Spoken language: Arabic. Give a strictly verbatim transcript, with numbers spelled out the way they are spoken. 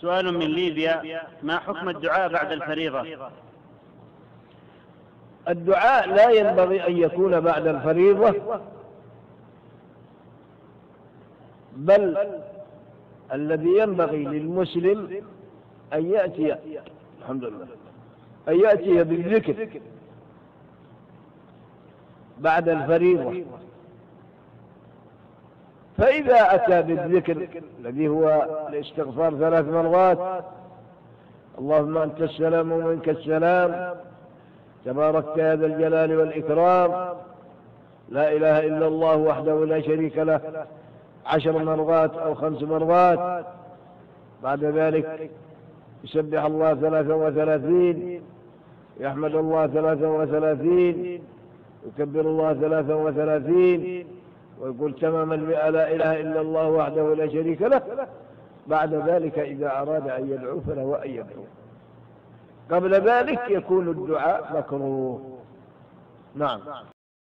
سؤال من ليبيا: ما حكم الدعاء بعد الفريضة؟ الدعاء لا ينبغي أن يكون بعد الفريضة، بل الذي ينبغي للمسلم أن يأتي الحمد لله أن يأتي بالذكر بعد الفريضة. فإذا أتى بالذكر الذي هو الاستغفار ثلاث مرات: اللهم أنت السلام ومنك السلام، تباركت يا ذا الجلال والإكرام، لا إله إلا الله وحده لا شريك له، عشر مرات أو خمس مرات. بعد ذلك يسبح الله ثلاثا وثلاثين، يحمد الله ثلاثا وثلاثين، يكبر الله ثلاثا وثلاثين، ويقول تمام المئة لا إله إلا الله وحده لا شريك له. بعد ذلك إذا أراد أن يدعو فله أن يدعو. قبل ذلك يكون الدعاء مكروه. نعم.